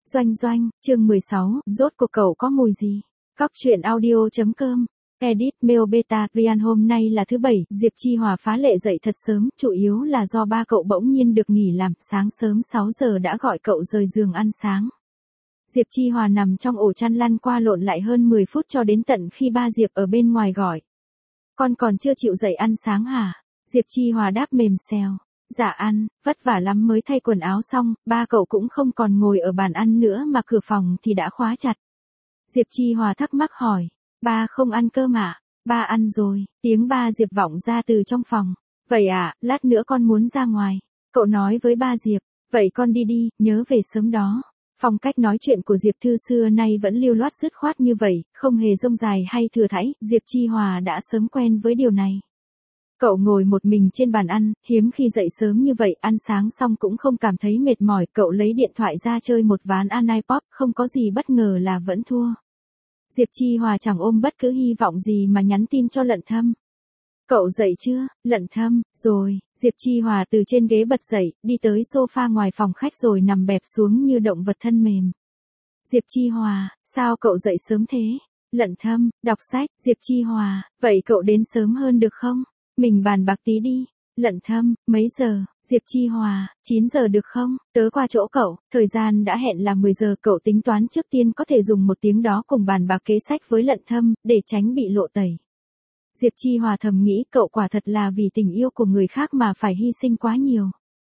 Doanh doanh, chương 16, rốt cuộc cậu có mùi gì? Cóc truyện audio.com. Edit Mail Beta Ryan. Hôm nay là thứ Bảy, Diệp Chi Hòa phá lệ dậy thật sớm, chủ yếu là do ba cậu bỗng nhiên được nghỉ làm, sáng sớm 6 giờ đã gọi cậu rời giường ăn sáng. Diệp Chi Hòa nằm trong ổ chăn lăn qua lộn lại hơn 10 phút cho đến tận khi ba Diệp ở bên ngoài gọi. Con còn chưa chịu dậy ăn sáng hả? Diệp Chi Hòa đáp mềm xèo. Dạ ăn, vất vả lắm mới thay quần áo xong, ba cậu cũng không còn ngồi ở bàn ăn nữa mà cửa phòng thì đã khóa chặt. Diệp Chi Hòa thắc mắc hỏi, ba không ăn cơm à? Ba ăn rồi, tiếng ba Diệp vọng ra từ trong phòng. Vậy à, lát nữa con muốn ra ngoài. Cậu nói với ba Diệp, vậy con đi đi, nhớ về sớm đó. Phong cách nói chuyện của Diệp Thư xưa nay vẫn lưu loát dứt khoát như vậy, không hề rông dài hay thừa thãi, Diệp Chi Hòa đã sớm quen với điều này. Cậu ngồi một mình trên bàn ăn, hiếm khi dậy sớm như vậy, ăn sáng xong cũng không cảm thấy mệt mỏi, cậu lấy điện thoại ra chơi một ván iPod, không có gì bất ngờ là vẫn thua. Diệp Chi Hòa chẳng ôm bất cứ hy vọng gì mà nhắn tin cho Lận Thâm. Cậu dậy chưa? Lận Thâm, rồi. Diệp Chi Hòa từ trên ghế bật dậy, đi tới sofa ngoài phòng khách rồi nằm bẹp xuống như động vật thân mềm. Diệp Chi Hòa, sao cậu dậy sớm thế? Lận Thâm, đọc sách. Diệp Chi Hòa, vậy cậu đến sớm hơn được không? Mình bàn bạc tí đi. Lận Thâm, mấy giờ? Diệp Chi Hòa, 9 giờ được không? Tớ qua chỗ cậu, thời gian đã hẹn là 10 giờ, cậu tính toán trước tiên có thể dùng 1 tiếng đó cùng bàn bạc kế sách với Lận Thâm, để tránh bị lộ tẩy. Diệp Chi Hòa thầm nghĩ cậu quả thật là vì tình yêu của người khác mà phải hy sinh quá nhiều.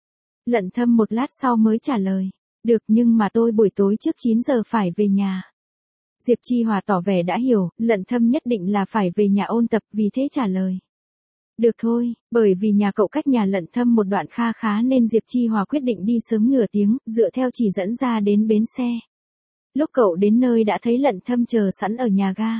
Lận Thâm một lát sau mới trả lời, được nhưng mà tôi buổi tối trước 9 giờ phải về nhà. Diệp Chi Hòa tỏ vẻ đã hiểu, Lận Thâm nhất định là phải về nhà ôn tập, vì thế trả lời. Được thôi, bởi vì nhà cậu cách nhà Lận Thâm một đoạn kha khá nên Diệp Chi Hòa quyết định đi sớm nửa tiếng, dựa theo chỉ dẫn ra đến bến xe. Lúc cậu đến nơi đã thấy Lận Thâm chờ sẵn ở nhà ga.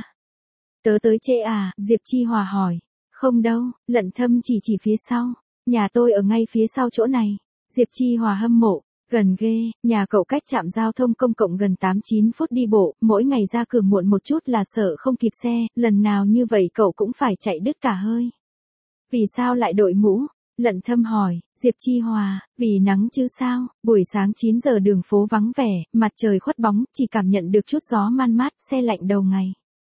Tớ tới trễ à? Diệp Chi Hòa hỏi. Không đâu, Lận Thâm chỉ phía sau. Nhà tôi ở ngay phía sau chỗ này. Diệp Chi Hòa hâm mộ. Gần ghê, nhà cậu cách trạm giao thông công cộng gần 8-9 phút đi bộ, mỗi ngày ra cửa muộn một chút là sợ không kịp xe, lần nào như vậy cậu cũng phải chạy đứt cả hơi. Vì sao lại đội mũ? Lận Thâm hỏi. Diệp Chi Hòa, vì nắng chứ sao, buổi sáng 9 giờ đường phố vắng vẻ, mặt trời khuất bóng, chỉ cảm nhận được chút gió man mát, se lạnh đầu ngày.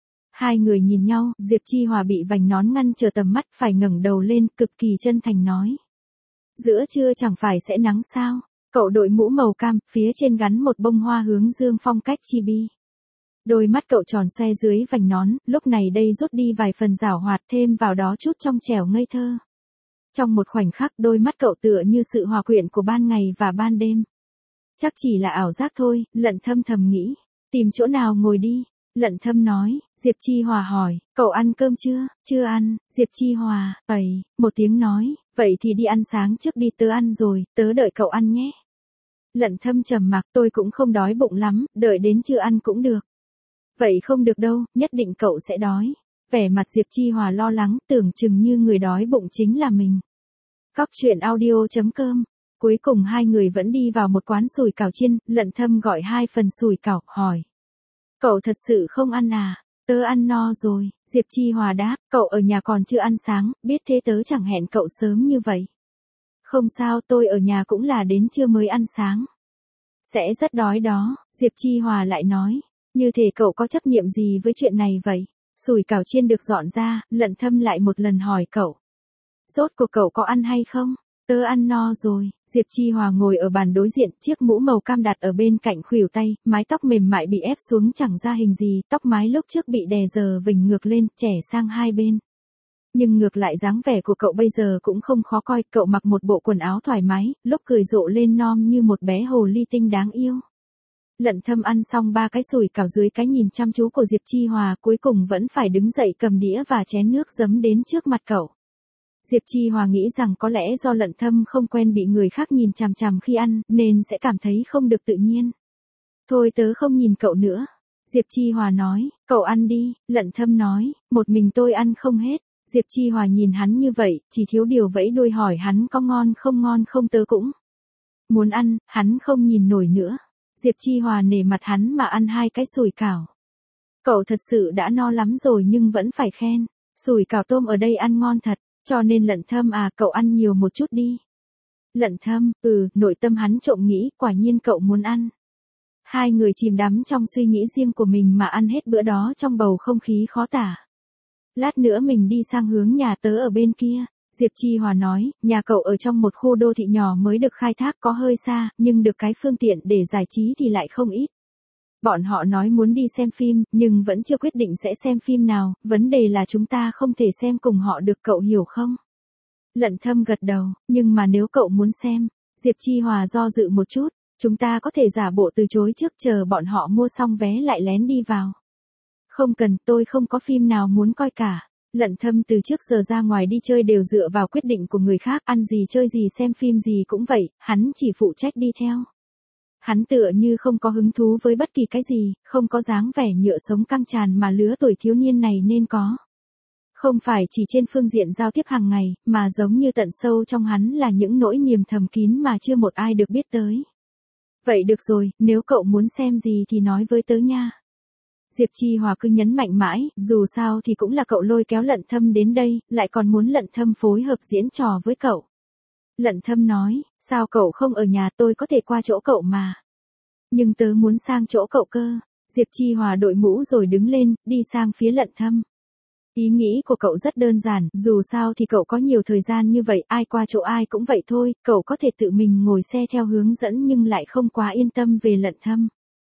Hai người nhìn nhau, Diệp Chi Hòa bị vành nón ngăn trở tầm mắt, phải ngẩng đầu lên, cực kỳ chân thành nói. Giữa trưa chẳng phải sẽ nắng sao? Cậu đội mũ màu cam, phía trên gắn một bông hoa hướng dương phong cách chibi. Đôi mắt cậu tròn xoe dưới vành nón, lúc này đây rút đi vài phần giảo hoạt, thêm vào đó chút trong trẻo ngây thơ. Trong một khoảnh khắc, đôi mắt cậu tựa như sự hòa quyện của ban ngày và ban đêm. Chắc chỉ là ảo giác thôi, Lận Thâm thầm nghĩ. Tìm chỗ nào ngồi đi. Lận Thâm nói. Diệp Chi Hòa hỏi, cậu ăn cơm chưa? Chưa ăn. Diệp Chi Hòa, một tiếng nói, vậy thì đi ăn sáng trước đi, tớ ăn rồi, tớ đợi cậu ăn nhé. Lận Thâm trầm mặc, tôi cũng không đói bụng lắm, đợi đến trưa ăn cũng được. Vậy không được đâu, nhất định cậu sẽ đói. Vẻ mặt Diệp Chi Hòa lo lắng, tưởng chừng như người đói bụng chính là mình. Cóc truyện audio.com. Cuối cùng hai người vẫn đi vào một quán sủi cảo chiên, Lận Thâm gọi 2 phần sủi cảo, hỏi. Cậu thật sự không ăn à? Tớ ăn no rồi. Diệp Chi Hòa đáp, cậu ở nhà còn chưa ăn sáng, biết thế tớ chẳng hẹn cậu sớm như vậy. Không sao, tôi ở nhà cũng là đến trưa mới ăn sáng. Sẽ rất đói đó, Diệp Chi Hòa lại nói. Như thể cậu có chấp nhiệm gì với chuyện này vậy? Sủi cảo chiên được dọn ra, Lận Thâm lại một lần hỏi cậu. Rốt cuộc cậu có ăn hay không? Tớ ăn no rồi. Diệp Chi Hòa ngồi ở bàn đối diện, chiếc mũ màu cam đặt ở bên cạnh khuỷu tay, mái tóc mềm mại bị ép xuống chẳng ra hình gì, tóc mái lúc trước bị đè giờ vình ngược lên, chẻ sang hai bên. Nhưng ngược lại dáng vẻ của cậu bây giờ cũng không khó coi, cậu mặc một bộ quần áo thoải mái, lúc cười rộ lên non như một bé hồ ly tinh đáng yêu. Lận Thâm ăn xong 3 cái sủi cảo dưới cái nhìn chăm chú của Diệp Chi Hòa, cuối cùng vẫn phải đứng dậy cầm đĩa và chén nước giấm đến trước mặt cậu. Diệp Chi Hòa nghĩ rằng có lẽ do Lận Thâm không quen bị người khác nhìn chằm chằm khi ăn, nên sẽ cảm thấy không được tự nhiên. Thôi tớ không nhìn cậu nữa. Diệp Chi Hòa nói, cậu ăn đi. Lận Thâm nói, một mình tôi ăn không hết. Diệp Chi Hòa nhìn hắn như vậy, chỉ thiếu điều vẫy đuôi hỏi hắn có ngon không, tớ cũng muốn ăn. Hắn không nhìn nổi nữa. Diệp Chi Hòa nể mặt hắn mà ăn 2 cái sủi cảo. Cậu thật sự đã no lắm rồi nhưng vẫn phải khen. Sủi cảo tôm ở đây ăn ngon thật, cho nên Lận Thâm à, cậu ăn nhiều một chút đi. Lận Thâm, nội tâm hắn trộm nghĩ, quả nhiên cậu muốn ăn. Hai người chìm đắm trong suy nghĩ riêng của mình mà ăn hết bữa đó trong bầu không khí khó tả. Lát nữa mình đi sang hướng nhà tớ ở bên kia. Diệp Chi Hòa nói, nhà cậu ở trong một khu đô thị nhỏ mới được khai thác có hơi xa, nhưng được cái phương tiện để giải trí thì lại không ít. Bọn họ nói muốn đi xem phim, nhưng vẫn chưa quyết định sẽ xem phim nào, vấn đề là chúng ta không thể xem cùng họ được, cậu hiểu không? Lận Thâm gật đầu, nhưng mà nếu cậu muốn xem, Diệp Chi Hòa do dự một chút, chúng ta có thể giả bộ từ chối trước, chờ bọn họ mua xong vé lại lén đi vào. Không cần, tôi không có phim nào muốn coi cả. Lận Thâm từ trước giờ ra ngoài đi chơi đều dựa vào quyết định của người khác, ăn gì chơi gì xem phim gì cũng vậy, hắn chỉ phụ trách đi theo. Hắn tựa như không có hứng thú với bất kỳ cái gì, không có dáng vẻ nhựa sống căng tràn mà lứa tuổi thiếu niên này nên có. Không phải chỉ trên phương diện giao tiếp hàng ngày, mà giống như tận sâu trong hắn là những nỗi niềm thầm kín mà chưa một ai được biết tới. Vậy được rồi, nếu cậu muốn xem gì thì nói với tớ nha. Diệp Chi Hòa cứ nhấn mạnh mãi, dù sao thì cũng là cậu lôi kéo Lận Thâm đến đây, lại còn muốn Lận Thâm phối hợp diễn trò với cậu. Lận Thâm nói, sao cậu không ở nhà, tôi có thể qua chỗ cậu mà. Nhưng tớ muốn sang chỗ cậu cơ. Diệp Chi Hòa đội mũ rồi đứng lên, đi sang phía Lận Thâm. Ý nghĩ của cậu rất đơn giản, dù sao thì cậu có nhiều thời gian như vậy, ai qua chỗ ai cũng vậy thôi, cậu có thể tự mình ngồi xe theo hướng dẫn nhưng lại không quá yên tâm về Lận Thâm.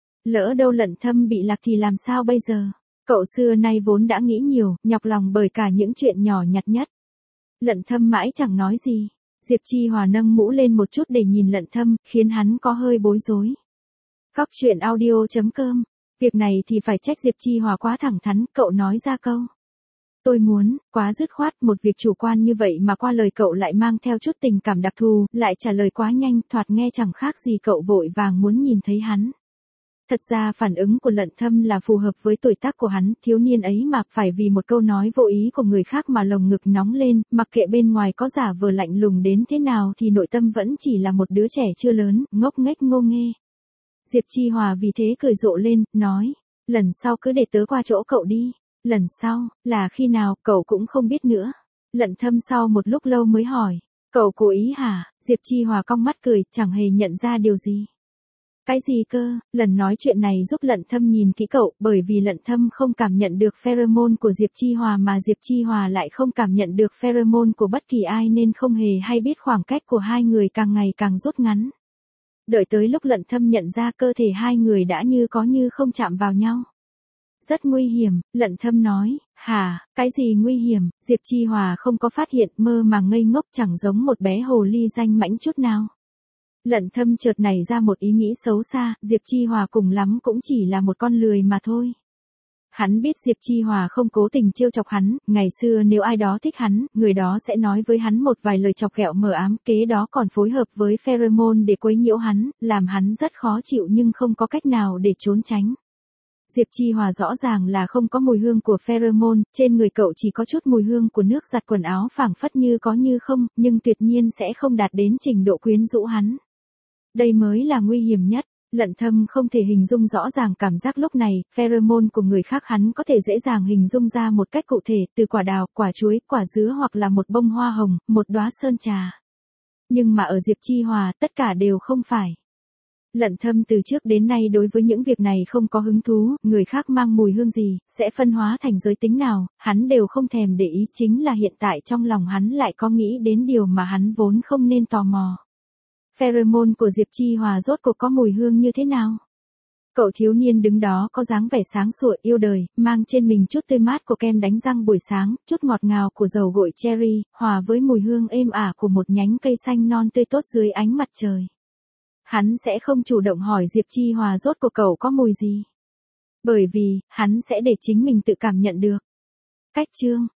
Lỡ đâu Lận Thâm bị lạc thì làm sao bây giờ? Cậu xưa nay vốn đã nghĩ nhiều, nhọc lòng bởi cả những chuyện nhỏ nhặt nhất. Lận Thâm mãi chẳng nói gì. Diệp Chi Hòa nâng mũ lên một chút để nhìn Lận Thâm, khiến hắn có hơi bối rối. Góc truyện audio.com. Việc này thì phải trách Diệp Chi Hòa quá thẳng thắn, cậu nói ra câu. Tôi muốn, quá dứt khoát, một việc chủ quan như vậy mà qua lời cậu lại mang theo chút tình cảm đặc thù, lại trả lời quá nhanh, thoạt nghe chẳng khác gì cậu vội vàng muốn nhìn thấy hắn. Thật ra phản ứng của Lận Thâm là phù hợp với tuổi tác của hắn, thiếu niên ấy mà phải vì một câu nói vô ý của người khác mà lồng ngực nóng lên, mặc kệ bên ngoài có giả vờ lạnh lùng đến thế nào thì nội tâm vẫn chỉ là một đứa trẻ chưa lớn, ngốc nghếch ngô nghê. Diệp Chi Hòa vì thế cười rộ lên, nói, lần sau cứ để tớ qua chỗ cậu đi. Lần sau, là khi nào, cậu cũng không biết nữa. Lận Thâm sau một lúc lâu mới hỏi, cậu cố ý hả? Diệp Chi Hòa cong mắt cười, chẳng hề nhận ra điều gì. Cái gì cơ? Lần nói chuyện này giúp Lận Thâm nhìn kỹ cậu, bởi vì Lận Thâm không cảm nhận được pheromone của Diệp Chi Hòa mà Diệp Chi Hòa lại không cảm nhận được pheromone của bất kỳ ai nên không hề hay biết khoảng cách của hai người càng ngày càng rút ngắn. Đợi tới lúc Lận Thâm nhận ra cơ thể hai người đã như có như không chạm vào nhau. Rất nguy hiểm, Lận Thâm nói, hả, cái gì nguy hiểm? Diệp Chi Hòa không có phát hiện, mơ màng ngây ngốc, chẳng giống một bé hồ ly danh mãnh chút nào. Lận Thâm chợt nảy ra một ý nghĩ xấu xa, Diệp Chi Hòa cùng lắm cũng chỉ là một con lười mà thôi. Hắn biết Diệp Chi Hòa không cố tình trêu chọc hắn, ngày xưa nếu ai đó thích hắn, người đó sẽ nói với hắn một vài lời chọc ghẹo mờ ám, kế đó còn phối hợp với pheromone để quấy nhiễu hắn, làm hắn rất khó chịu nhưng không có cách nào để trốn tránh. Diệp Chi Hòa rõ ràng là không có mùi hương của pheromone, trên người cậu chỉ có chút mùi hương của nước giặt quần áo phảng phất như có như không, nhưng tuyệt nhiên sẽ không đạt đến trình độ quyến rũ hắn. Đây mới là nguy hiểm nhất. Lận Thâm không thể hình dung rõ ràng cảm giác lúc này, pheromone của người khác hắn có thể dễ dàng hình dung ra một cách cụ thể, từ quả đào, quả chuối, quả dứa hoặc là một bông hoa hồng, một đóa sơn trà. Nhưng mà ở Diệp Chi Hòa, tất cả đều không phải. Lận Thâm từ trước đến nay đối với những việc này không có hứng thú, người khác mang mùi hương gì, sẽ phân hóa thành giới tính nào, hắn đều không thèm để ý, chính là hiện tại trong lòng hắn lại có nghĩ đến điều mà hắn vốn không nên tò mò. Pheromone của Diệp Chi Hòa rốt cuộc có mùi hương như thế nào? Cậu thiếu niên đứng đó có dáng vẻ sáng sủa yêu đời, mang trên mình chút tươi mát của kem đánh răng buổi sáng, chút ngọt ngào của dầu gội cherry, hòa với mùi hương êm ả của một nhánh cây xanh non tươi tốt dưới ánh mặt trời. Hắn sẽ không chủ động hỏi Diệp Chi Hòa rốt cuộc cậu có mùi gì. Bởi vì, hắn sẽ để chính mình tự cảm nhận được. Cách chương